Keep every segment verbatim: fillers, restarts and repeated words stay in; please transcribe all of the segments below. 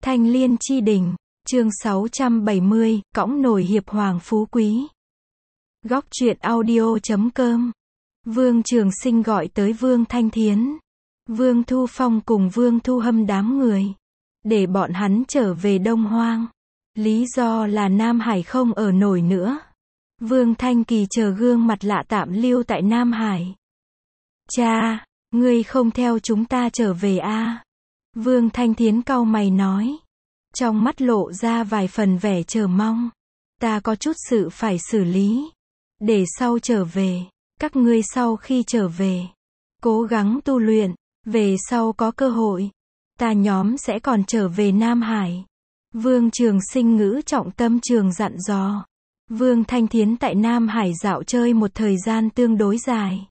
Thanh Liên chi đỉnh, chương sáu trăm bảy mươi, cõng nổi hiệp hoàng phú quý. Góc truyện audio chấm com. Vương Trường Sinh gọi tới Vương Thanh Thiến, Vương Thu Phong cùng Vương Thu Hâm đám người, để bọn hắn trở về Đông Hoang. Lý do là Nam Hải không ở nổi nữa. Vương Thanh Kỳ chờ gương mặt lạ tạm lưu tại Nam Hải. Cha, ngươi không theo chúng ta trở về a? À? Vương Thanh Thiến cau mày nói, trong mắt lộ ra vài phần vẻ chờ mong. Ta có chút sự phải xử lý, để sau trở về. Các ngươi sau khi trở về, cố gắng tu luyện, về sau có cơ hội, ta nhóm sẽ còn trở về Nam Hải. Vương Trường Sinh ngữ trọng tâm trường dặn dò. Vương Thanh Thiến tại Nam Hải dạo chơi một thời gian tương đối dài,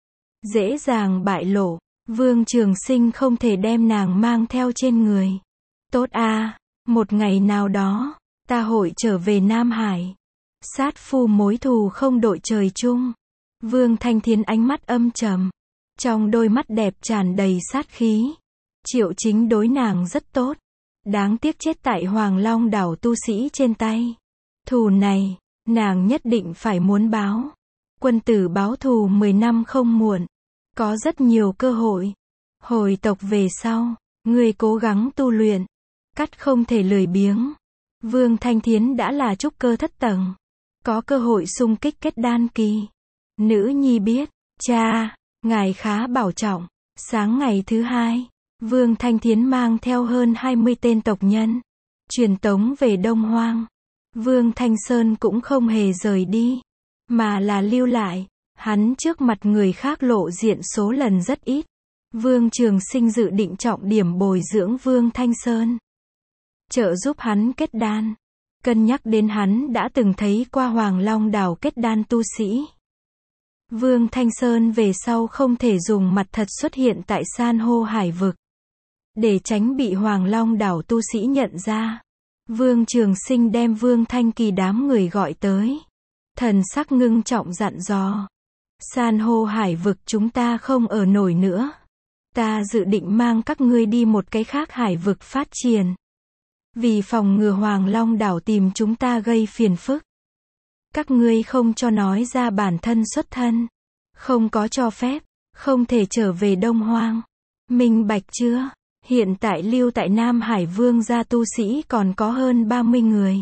dễ dàng bại lộ. Vương Trường Sinh không thể đem nàng mang theo trên người. Tốt a, à, một ngày nào đó, ta hội trở về Nam Hải. Sát phu mối thù không đội trời chung. Vương Thanh Thiến ánh mắt âm trầm, trong đôi mắt đẹp tràn đầy sát khí. Triệu Chính đối nàng rất tốt, đáng tiếc chết tại Hoàng Long đảo tu sĩ trên tay. Thù này, nàng nhất định phải muốn báo. Quân tử báo thù mười năm không muộn. Có rất nhiều cơ hội. Hồi tộc về sau, ngươi cố gắng tu luyện, cắt không thể lười biếng. Vương Thanh Thiến đã là trúc cơ thất tầng, có cơ hội xung kích kết đan kỳ. Nữ nhi biết, cha, ngài khá bảo trọng. Sáng ngày thứ hai, Vương Thanh Thiến mang theo hơn hai mươi tên tộc nhân, truyền tống về Đông Hoang. Vương Thanh Sơn cũng không hề rời đi, mà là lưu lại. Hắn trước mặt người khác lộ diện số lần rất ít. Vương Trường Sinh dự định trọng điểm bồi dưỡng Vương Thanh Sơn, trợ giúp hắn kết đan. Cân nhắc đến hắn đã từng thấy qua Hoàng Long đảo kết đan tu sĩ. Vương Thanh Sơn về sau không thể dùng mặt thật xuất hiện tại san hô hải vực, để tránh bị Hoàng Long đảo tu sĩ nhận ra. Vương Trường Sinh đem Vương Thanh Kỳ đám người gọi tới, thần sắc ngưng trọng dặn dò. San hô hải vực chúng ta không ở nổi nữa. Ta dự định mang các ngươi đi một cái khác hải vực phát triển. Vì phòng ngừa Hoàng Long đảo tìm chúng ta gây phiền phức, các ngươi không cho nói ra bản thân xuất thân, không có cho phép, không thể trở về Đông Hoang. Minh bạch chưa? Hiện tại lưu tại Nam Hải Vương gia tu sĩ còn có hơn ba mươi người.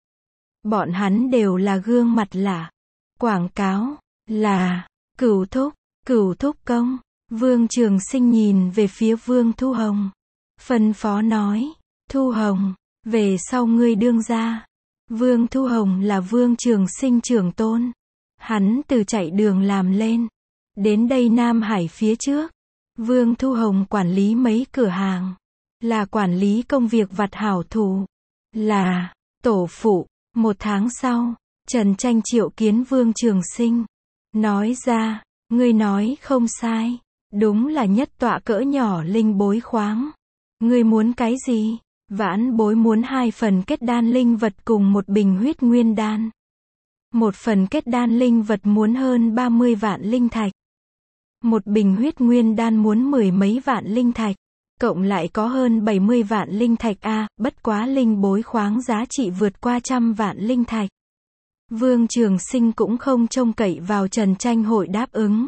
Bọn hắn đều là gương mặt lạ. Quảng cáo là Cửu Thúc, Cửu Thúc công. Vương Trường Sinh nhìn về phía Vương Thu Hồng, phân phó nói, Thu Hồng, về sau ngươi đương gia. Vương Thu Hồng là Vương Trường Sinh trưởng tôn. Hắn từ chạy đường làm lên, đến đây Nam Hải phía trước. Vương Thu Hồng quản lý mấy cửa hàng, là quản lý công việc vặt hảo thủ, là tổ phụ. Một tháng sau, Trần Tranh triệu kiến Vương Trường Sinh, nói ra, ngươi nói không sai, đúng là nhất tọa cỡ nhỏ linh bối khoáng. Ngươi muốn cái gì? Vãn bối muốn hai phần kết đan linh vật cùng một bình huyết nguyên đan. Một phần kết đan linh vật muốn hơn ba mươi vạn linh thạch. Một bình huyết nguyên đan muốn mười mấy vạn linh thạch. Cộng lại có hơn bảy mươi vạn linh thạch a, à, bất quá linh bối khoáng giá trị vượt qua trăm vạn linh thạch. Vương Trường Sinh cũng không trông cậy vào Trần Tranh hội đáp ứng.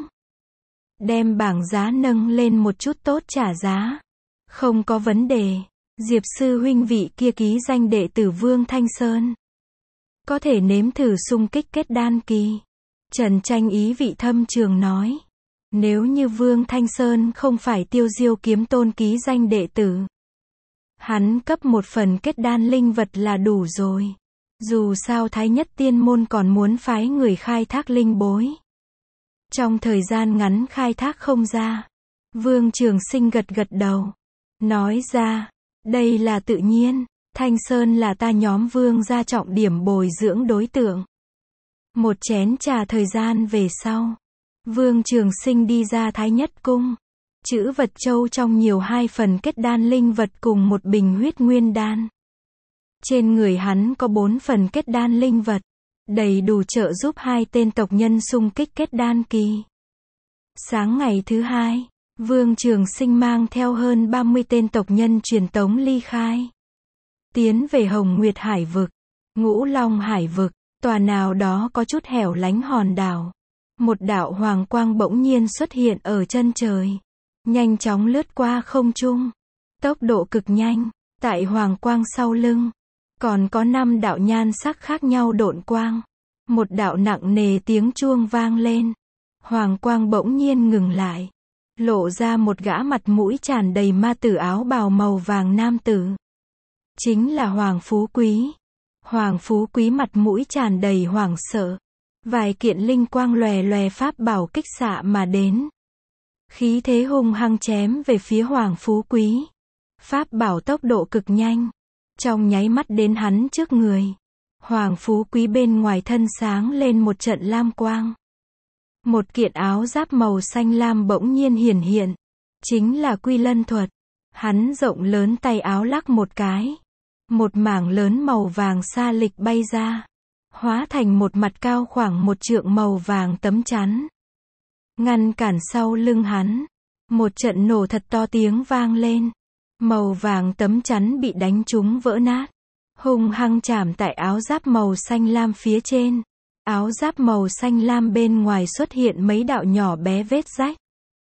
Đem bảng giá nâng lên một chút tốt trả giá. Không có vấn đề. Diệp sư huynh vị kia ký danh đệ tử Vương Thanh Sơn, có thể nếm thử xung kích kết đan kỳ. Trần Tranh ý vị thâm trường nói, nếu như Vương Thanh Sơn không phải Tiêu Diêu kiếm tôn ký danh đệ tử, hắn cấp một phần kết đan linh vật là đủ rồi. Dù sao Thái Nhất Tiên môn còn muốn phái người khai thác linh bối, trong thời gian ngắn khai thác không ra. Vương Trường Sinh gật gật đầu, nói ra, đây là tự nhiên. Thanh Sơn là ta nhóm Vương gia trọng điểm bồi dưỡng đối tượng. Một chén trà thời gian về sau, Vương Trường Sinh đi ra Thái Nhất cung. Chữ vật châu trong nhiều hai phần kết đan linh vật cùng một bình huyết nguyên đan. Trên người hắn có bốn phần kết đan linh vật, đầy đủ trợ giúp hai tên tộc nhân xung kích kết đan kỳ. Sáng ngày thứ hai, Vương Trường Sinh mang theo hơn ba mươi tên tộc nhân truyền tống ly khai. tiến về Hồng Nguyệt Hải vực, Ngũ Long Hải vực, tòa nào đó có chút hẻo lánh hòn đảo. Một đạo hoàng quang bỗng nhiên xuất hiện ở chân trời, nhanh chóng lướt qua không trung, tốc độ cực nhanh. Tại hoàng quang sau lưng, còn có năm đạo nhan sắc khác nhau độn quang. Một đạo nặng nề tiếng chuông vang lên. Hoàng quang bỗng nhiên ngừng lại, lộ ra một gã mặt mũi tràn đầy ma tử áo bào màu vàng nam tử. Chính là Hoàng Phú Quý. Hoàng Phú Quý mặt mũi tràn đầy hoảng sợ. Vài kiện linh quang lòe lòe pháp bảo kích xạ mà đến. Khí thế hung hăng chém về phía Hoàng Phú Quý. Pháp bảo tốc độ cực nhanh. Trong nháy mắt đến hắn trước người. Hoàng Phú Quý bên ngoài thân sáng lên một trận lam quang. Một kiện áo giáp màu xanh lam bỗng nhiên hiển hiện. Chính là Quy Lân thuật. Hắn rộng lớn tay áo lắc một cái. Một mảng lớn màu vàng sa lịch bay ra. Hóa thành một mặt cao khoảng một trượng màu vàng tấm chắn. Ngăn cản sau lưng hắn. Một trận nổ thật to tiếng vang lên. Màu vàng tấm chắn bị đánh trúng vỡ nát. Hung hăng chạm tại áo giáp màu xanh lam phía trên. Áo giáp màu xanh lam bên ngoài xuất hiện mấy đạo nhỏ bé vết rách.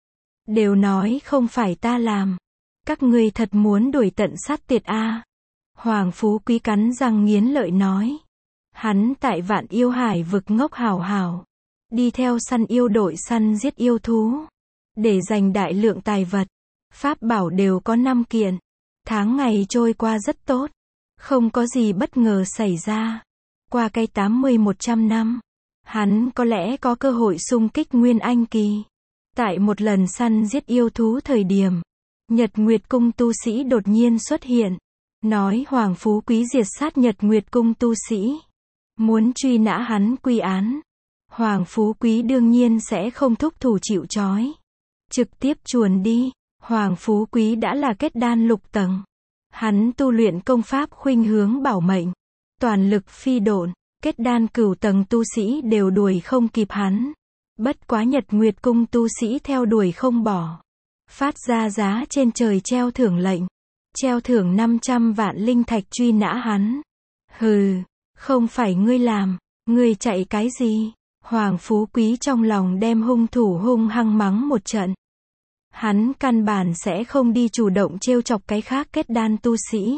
Đều nói không phải ta làm. Các ngươi thật muốn đuổi tận sát tiệt a à. Hoàng Phú Quý cắn răng nghiến lợi nói. Hắn tại Vạn Yêu Hải vực ngốc hào hào. Đi theo săn yêu đội săn giết yêu thú. Để giành đại lượng tài vật. Pháp bảo đều có năm kiện. Tháng ngày trôi qua rất tốt. Không có gì bất ngờ xảy ra. Qua cây tám mươi một trăm năm. Hắn có lẽ có cơ hội xung kích Nguyên Anh Kỳ. Tại một lần săn giết yêu thú thời điểm. Nhật Nguyệt Cung tu sĩ đột nhiên xuất hiện. Nói Hoàng Phú Quý diệt sát Nhật Nguyệt Cung tu sĩ. Muốn truy nã hắn quy án. Hoàng Phú Quý đương nhiên sẽ không thúc thủ chịu trói. Trực tiếp chuồn đi. Hoàng Phú Quý đã là kết đan lục tầng. Hắn tu luyện công pháp khuynh hướng bảo mệnh. Toàn lực phi độn. Kết đan cửu tầng tu sĩ đều đuổi không kịp hắn. Bất quá Nhật Nguyệt Cung tu sĩ theo đuổi không bỏ. Phát ra giá trên trời treo thưởng lệnh. Treo thưởng năm trăm vạn linh thạch truy nã hắn. Hừ, không phải ngươi làm, ngươi chạy cái gì? Hoàng Phú Quý trong lòng đem hung thủ hung hăng mắng một trận. Hắn căn bản sẽ không đi chủ động trêu chọc cái khác kết đan tu sĩ.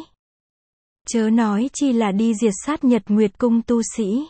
Chớ nói chi là đi diệt sát Nhật Nguyệt Cung tu sĩ.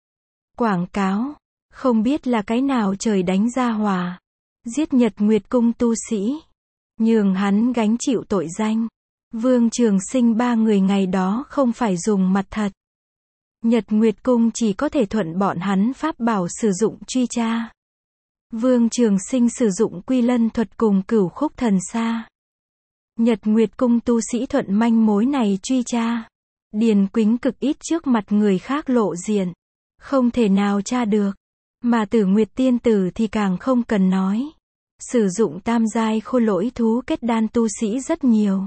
Quảng cáo, không biết là cái nào trời đánh ra hòa. Giết Nhật Nguyệt Cung tu sĩ. Nhường hắn gánh chịu tội danh. Vương Trường Sinh ba người ngày đó không phải dùng mặt thật. Nhật Nguyệt Cung chỉ có thể thuận bọn hắn pháp bảo sử dụng truy tra. Vương Trường Sinh sử dụng Quy Lân thuật cùng Cửu Khúc Thần Sa. Nhật Nguyệt Cung tu sĩ thuận manh mối này truy tra. Điền Quýnh cực ít trước mặt người khác lộ diện. Không thể nào tra được. Mà Tử Nguyệt Tiên Tử thì càng không cần nói. Sử dụng tam giai khôi lỗi thú kết đan tu sĩ rất nhiều.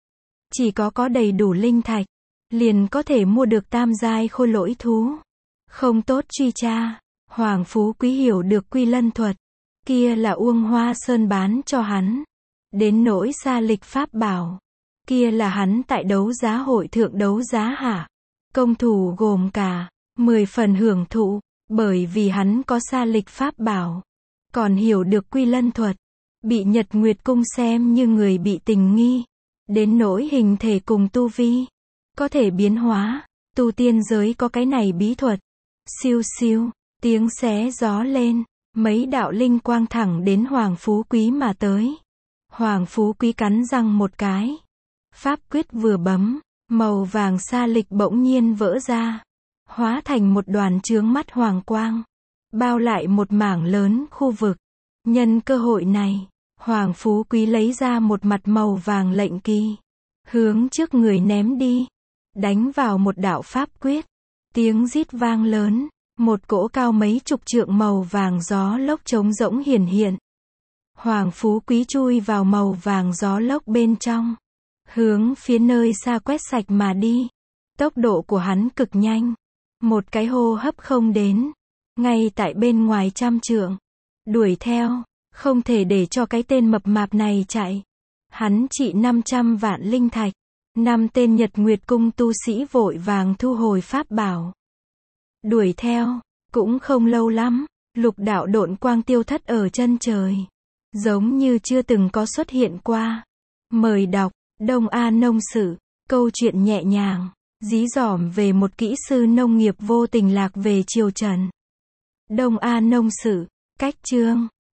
Chỉ có có đầy đủ linh thạch. Liền có thể mua được tam giai khôi lỗi thú. Không tốt truy tra. Hoàng Phú Quý hiểu được Quy Lân thuật. Kia là Uông Hoa Sơn bán cho hắn. Đến nỗi xa lịch pháp bảo. Kia là hắn tại đấu giá hội thượng đấu giá hạ. Công thủ gồm cả mười phần hưởng thụ. Bởi vì hắn có xa lịch pháp bảo. Còn hiểu được Quy Lân thuật. Bị Nhật Nguyệt Cung xem như người bị tình nghi. Đến nỗi hình thể cùng tu vi. Có thể biến hóa. Tu tiên giới có cái này bí thuật. Siêu siêu. Tiếng xé gió lên. Mấy đạo linh quang thẳng đến Hoàng Phú Quý mà tới. Hoàng Phú Quý cắn răng một cái. Pháp quyết vừa bấm. Màu vàng sa lịch bỗng nhiên vỡ ra. Hóa thành một đoàn chướng mắt hoàng quang. Bao lại một mảng lớn khu vực. Nhân cơ hội này. Hoàng Phú Quý lấy ra một mặt màu vàng lệnh kỳ. Hướng trước người ném đi. Đánh vào một đạo pháp quyết. Tiếng rít vang lớn. Một cỗ cao mấy chục trượng màu vàng gió lốc trống rỗng hiển hiện. Hoàng Phú Quý chui vào màu vàng gió lốc bên trong. Hướng phía nơi xa quét sạch mà đi. Tốc độ của hắn cực nhanh. Một cái hô hấp không đến. Ngay tại bên ngoài trăm trượng. Đuổi theo. Không thể để cho cái tên mập mạp này chạy. Hắn trị năm trăm vạn linh thạch. Năm tên Nhật Nguyệt Cung tu sĩ vội vàng thu hồi pháp bảo. Đuổi theo, cũng không lâu lắm, lục đạo độn quang tiêu thất ở chân trời. Giống như chưa từng có xuất hiện qua. Mời đọc, Đông A Nông Sự, câu chuyện nhẹ nhàng, dí dỏm về một kỹ sư nông nghiệp vô tình lạc về triều Trần. Đông A Nông Sự, cách chương